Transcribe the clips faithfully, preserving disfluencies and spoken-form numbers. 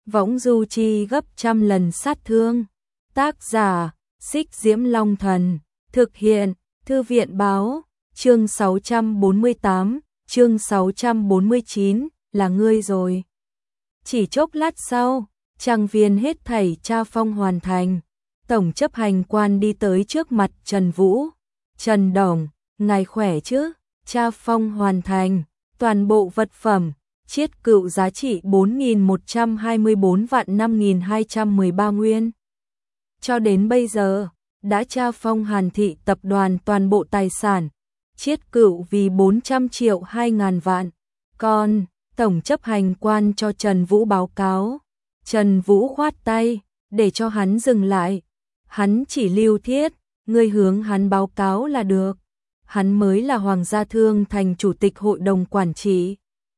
võng du chi gấp trăm lần sát thương. Tác giả, Xích Diễm Long Thần, thực hiện, Thư viện báo, chương sáu trăm bốn mươi tám, chương sáu trăm bốn mươi chín, là ngươi rồi. Chỉ chốc lát sau, trang viên hết thảy tra phong hoàn thành. Tổng chấp hành quan đi tới trước mặt Trần Vũ. Trần Đồng, ngài khỏe chứ? Tra phong hoàn thành, toàn bộ vật phẩm, chiết cựu giá trị bốn nghìn một trăm hai mươi bốn vạn năm nghìn hai trăm mười ba nguyên. Cho đến bây giờ, đã tra phong Hàn Thị tập đoàn toàn bộ tài sản, chiết cựu vì bốn trăm triệu hai ngàn vạn. Còn, tổng chấp hành quan cho Trần Vũ báo cáo. Trần Vũ khoát tay, để cho hắn dừng lại. Hắn chỉ Lưu Thiết, ngươi hướng hắn báo cáo là được. Hắn mới là Hoàng gia Thương Thành chủ tịch hội đồng quản trị.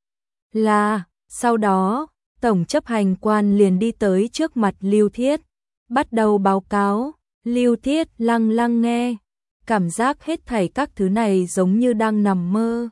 Là, sau đó, tổng chấp hành quan liền đi tới trước mặt Lưu Thiết, bắt đầu báo cáo. Lưu Thiết lăng lăng nghe, cảm giác hết thảy các thứ này giống như đang nằm mơ.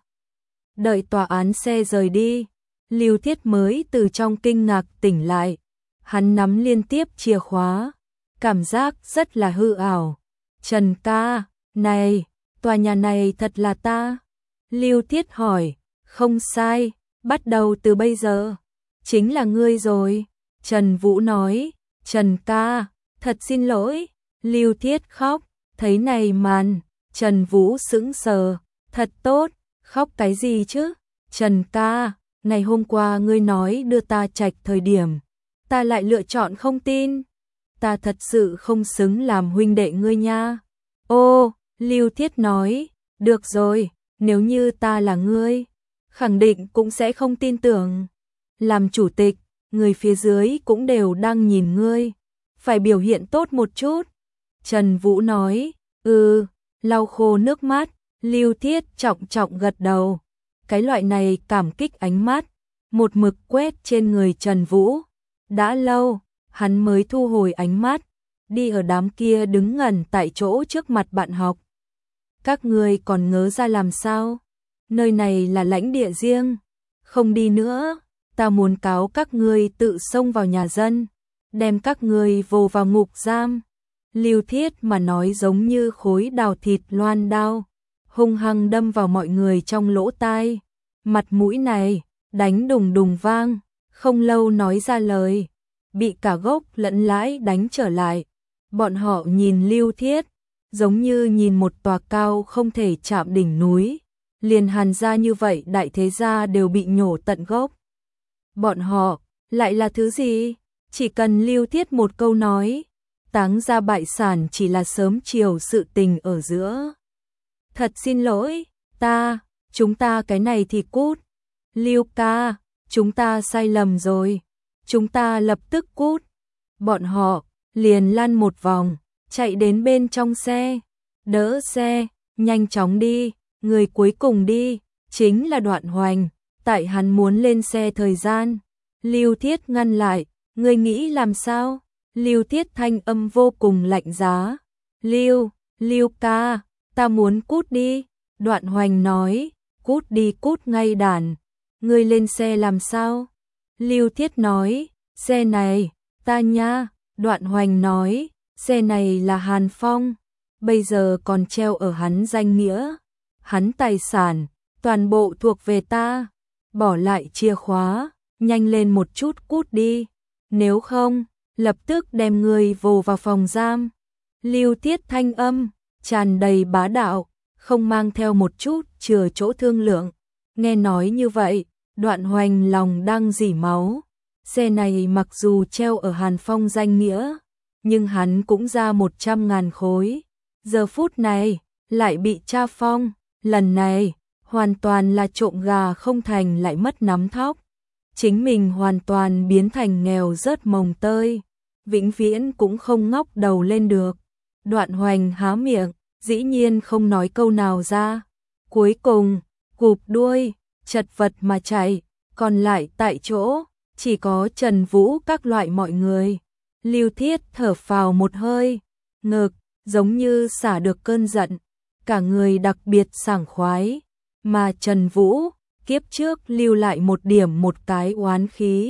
Đợi tòa án xe rời đi, Lưu Thiết mới từ trong kinh ngạc tỉnh lại. Hắn nắm liên tiếp chìa khóa, cảm giác rất là hư ảo. Trần ca, này, tòa nhà này thật là ta? Lưu Thiết hỏi. Không sai, bắt đầu từ bây giờ, chính là ngươi rồi. Trần Vũ nói. Trần ca, thật xin lỗi. Lưu Thiết khóc, thấy này màn, Trần Vũ sững sờ. Thật tốt, khóc cái gì chứ? Trần ca, ngày hôm qua ngươi nói đưa ta trạch thời điểm, ta lại lựa chọn không tin. Ta thật sự không xứng làm huynh đệ ngươi nha. Ô, Lưu Thiết nói, được rồi, nếu như ta là ngươi, khẳng định cũng sẽ không tin tưởng. Làm chủ tịch, người phía dưới cũng đều đang nhìn ngươi, phải biểu hiện tốt một chút. Trần Vũ nói, ừ, lau khô nước mắt. Lưu Thiết trọng trọng gật đầu. Cái loại này cảm kích ánh mắt, một mực quét trên người Trần Vũ. Đã lâu, hắn mới thu hồi ánh mắt, đi ở đám kia đứng ngẩn tại chỗ trước mặt bạn học. Các ngươi còn ngớ ra làm sao? Nơi này là lãnh địa riêng, không đi nữa, ta muốn cáo các ngươi tự xông vào nhà dân, đem các ngươi vồ vào ngục giam. Lưu Thiết mà nói giống như khối đào thịt loan đao, hung hăng đâm vào mọi người trong lỗ tai. Mặt mũi này, đánh đùng đùng vang, không lâu nói ra lời, bị cả gốc lẫn lãi đánh trở lại. Bọn họ nhìn Lưu Thiết, giống như nhìn một tòa cao không thể chạm đỉnh núi, liền Hàn gia như vậy đại thế gia đều bị nhổ tận gốc. Bọn họ, lại là thứ gì? Chỉ cần Lưu Thiết một câu nói, táng ra bại sản chỉ là sớm chiều sự tình ở giữa. Thật xin lỗi, ta, chúng ta cái này thì cút. Lưu ca, chúng ta sai lầm rồi, chúng ta lập tức cút. Bọn họ liền lăn một vòng, chạy đến bên trong xe, đỡ xe, nhanh chóng đi. Người cuối cùng đi, chính là Đoạn Hoành, tại hắn muốn lên xe thời gian. Lưu Thiết ngăn lại, ngươi nghĩ làm sao? Lưu Thiết thanh âm vô cùng lạnh giá. Lưu, Lưu ca, ta muốn cút đi. Đoạn Hoành nói, cút đi cút ngay đàn. Ngươi lên xe làm sao? Lưu Thiết nói, xe này, ta nha. Đoạn Hoành nói, xe này là Hàn Phong, bây giờ còn treo ở hắn danh nghĩa. Hắn tài sản, toàn bộ thuộc về ta. Bỏ lại chìa khóa, nhanh lên một chút cút đi. Nếu không, lập tức đem người vồ vào phòng giam. Lưu Thiết thanh âm, tràn đầy bá đạo, không mang theo một chút chừa chỗ thương lượng. Nghe nói như vậy, Đoạn Hoành lòng đang rỉ máu. Xe này mặc dù treo ở Hàn Phong danh nghĩa, nhưng hắn cũng ra một trăm ngàn khối. Giờ phút này, lại bị tra phong. Lần này, hoàn toàn là trộm gà không thành lại mất nắm thóc. Chính mình hoàn toàn biến thành nghèo rớt mồng tơi, vĩnh viễn cũng không ngóc đầu lên được. Đoạn Hoành há miệng, dĩ nhiên không nói câu nào ra. Cuối cùng, cụp đuôi, chật vật mà chạy, còn lại tại chỗ, chỉ có Trần Vũ các loại mọi người. Lưu Thiết thở phào một hơi, ngực, giống như xả được cơn giận. Cả người đặc biệt sảng khoái, mà Trần Vũ, kiếp trước lưu lại một điểm một cái oán khí,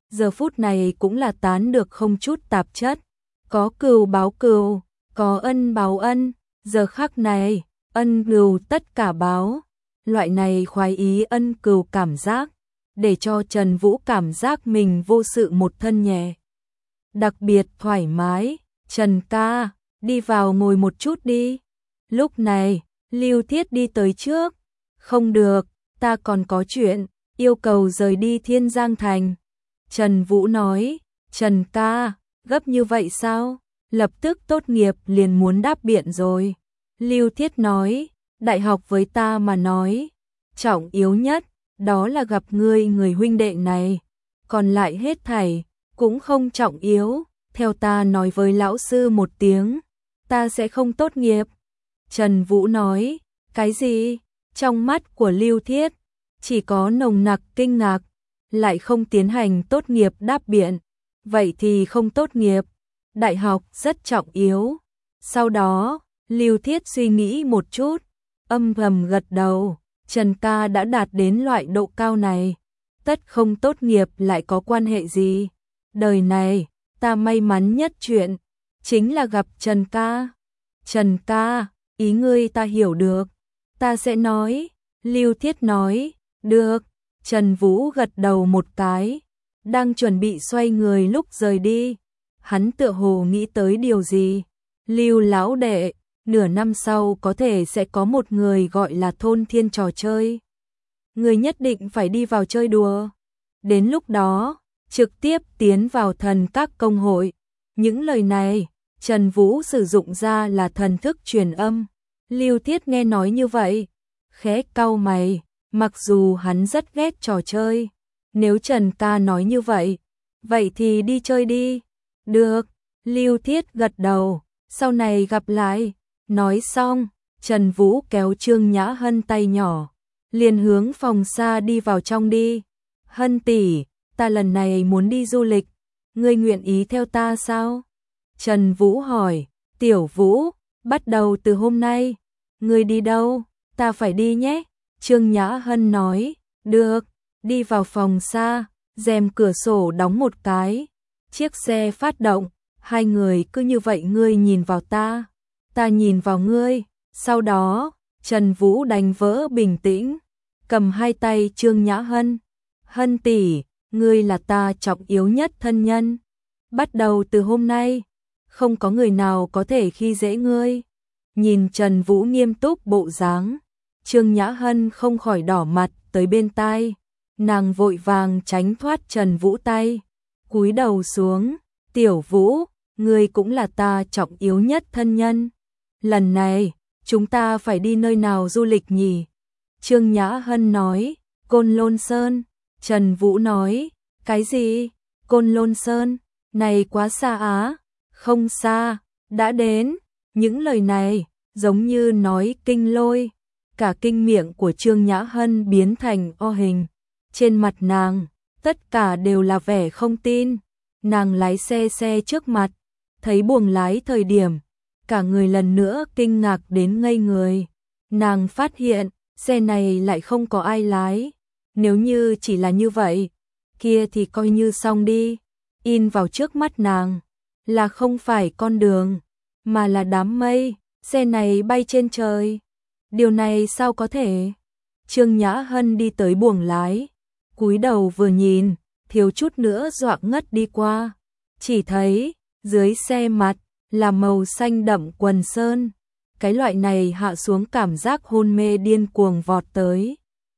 giờ phút này cũng là tán được không chút tạp chất, có cừu báo cừu, có ân báo ân, giờ khắc này, ân cừu tất cả báo, loại này khoái ý ân cừu cảm giác, để cho Trần Vũ cảm giác mình vô sự một thân nhẹ. Đặc biệt thoải mái, Trần ca, đi vào ngồi một chút đi. Lúc này, Lưu Thiết đi tới trước, không được, ta còn có chuyện, yêu cầu rời đi Thiên Giang Thành. Trần Vũ nói, Trần ca, gấp như vậy sao? Lập tức tốt nghiệp liền muốn đáp biện rồi. Lưu Thiết nói, đại học với ta mà nói, trọng yếu nhất, đó là gặp ngươi người huynh đệ này, còn lại hết thảy, cũng không trọng yếu, theo ta nói với lão sư một tiếng, ta sẽ không tốt nghiệp. Trần Vũ nói, cái gì? Trong mắt của Lưu Thiết, chỉ có nồng nặc kinh ngạc, lại không tiến hành tốt nghiệp đáp biện, vậy thì không tốt nghiệp, đại học rất trọng yếu. Sau đó, Lưu Thiết suy nghĩ một chút, âm thầm gật đầu, Trần ca đã đạt đến loại độ cao này, tất không tốt nghiệp lại có quan hệ gì. Đời này, ta may mắn nhất chuyện, chính là gặp Trần ca. Trần ca, ý ngươi ta hiểu được, ta sẽ nói. Lưu Thiết nói, được. Trần Vũ gật đầu một cái, đang chuẩn bị xoay người lúc rời đi. Hắn tựa hồ nghĩ tới điều gì. Lưu lão đệ, nửa năm sau có thể sẽ có một người gọi là thôn thiên trò chơi. Người nhất định phải đi vào chơi đùa. Đến lúc đó, trực tiếp tiến vào thần các công hội. Những lời này, Trần Vũ sử dụng ra là thần thức truyền âm. Lưu Thiết nghe nói như vậy, khẽ cau mày, mặc dù hắn rất ghét trò chơi. Nếu Trần ca nói như vậy, vậy thì đi chơi đi. Được, Lưu Thiết gật đầu, sau này gặp lại. Nói xong, Trần Vũ kéo Trương Nhã Hân tay nhỏ, liền hướng phòng xa đi vào trong đi. Hân tỷ, ta lần này muốn đi du lịch, ngươi nguyện ý theo ta sao? Trần Vũ hỏi, Tiểu Vũ, bắt đầu từ hôm nay, ngươi đi đâu? Ta phải đi nhé. Trương Nhã Hân nói, được, đi vào phòng xa, rèm cửa sổ đóng một cái, chiếc xe phát động, hai người cứ như vậy ngươi nhìn vào ta, ta nhìn vào ngươi, sau đó, Trần Vũ đánh vỡ bình tĩnh, cầm hai tay Trương Nhã Hân, Hân tỷ, ngươi là ta trọng yếu nhất thân nhân, bắt đầu từ hôm nay, không có người nào có thể khi dễ ngươi. Nhìn Trần Vũ nghiêm túc bộ dáng, Trương Nhã Hân không khỏi đỏ mặt tới bên tai, nàng vội vàng tránh thoát Trần Vũ tay, cúi đầu xuống, Tiểu Vũ, ngươi cũng là ta trọng yếu nhất thân nhân. Lần này, chúng ta phải đi nơi nào du lịch nhỉ? Trương Nhã Hân nói, Côn Lôn Sơn. Trần Vũ nói, cái gì? Côn Lôn Sơn, này quá xa á. Không xa, đã đến. Những lời này, giống như nói kinh lôi. Cả kinh miệng của Trương Nhã Hân biến thành o hình. Trên mặt nàng, tất cả đều là vẻ không tin. Nàng lái xe xe trước mặt, thấy buồng lái thời điểm, cả người lần nữa kinh ngạc đến ngây người. Nàng phát hiện, xe này lại không có ai lái. Nếu như chỉ là như vậy, kia thì coi như xong đi. In vào trước mắt nàng, là không phải con đường, mà là đám mây, xe này bay trên trời. Điều này sao có thể? Trương Nhã Hân đi tới buồng lái, cúi đầu vừa nhìn, thiếu chút nữa dọa ngất đi qua. Chỉ thấy, dưới xe mặt, là màu xanh đậm quần sơn. Cái loại này hạ xuống cảm giác hôn mê điên cuồng vọt tới,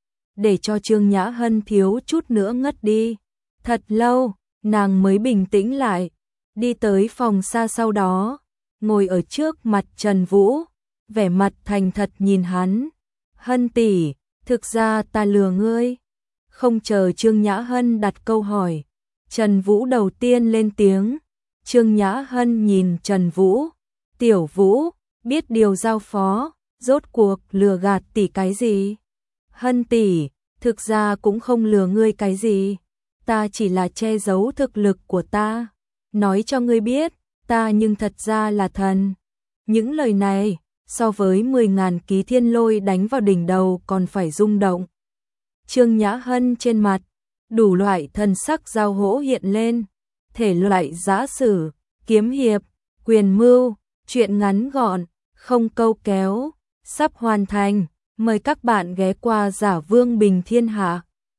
để cho Trương Nhã Hân thiếu chút nữa ngất đi. Thật lâu, nàng mới bình tĩnh lại, đi tới phòng xa sau đó, ngồi ở trước mặt Trần Vũ, vẻ mặt thành thật nhìn hắn. Hân tỷ, thực ra ta lừa ngươi. Không chờ Trương Nhã Hân đặt câu hỏi, Trần Vũ đầu tiên lên tiếng. Trương Nhã Hân nhìn Trần Vũ, Tiểu Vũ, biết điều giao phó, rốt cuộc lừa gạt tỷ cái gì? Hân tỷ, thực ra cũng không lừa ngươi cái gì, ta chỉ là che giấu thực lực của ta, nói cho ngươi biết, ta nhưng thật ra là thần. Những lời này, so với mười ngàn ký thiên lôi đánh vào đỉnh đầu còn phải rung động. Trương Nhã Hân trên mặt, đủ loại thần sắc giao hỗ hiện lên, thể loại giã sử, kiếm hiệp, quyền mưu, truyện ngắn gọn, không câu kéo, sắp hoàn thành, mời các bạn ghé qua Giả Vương Bình Thiên Hạ.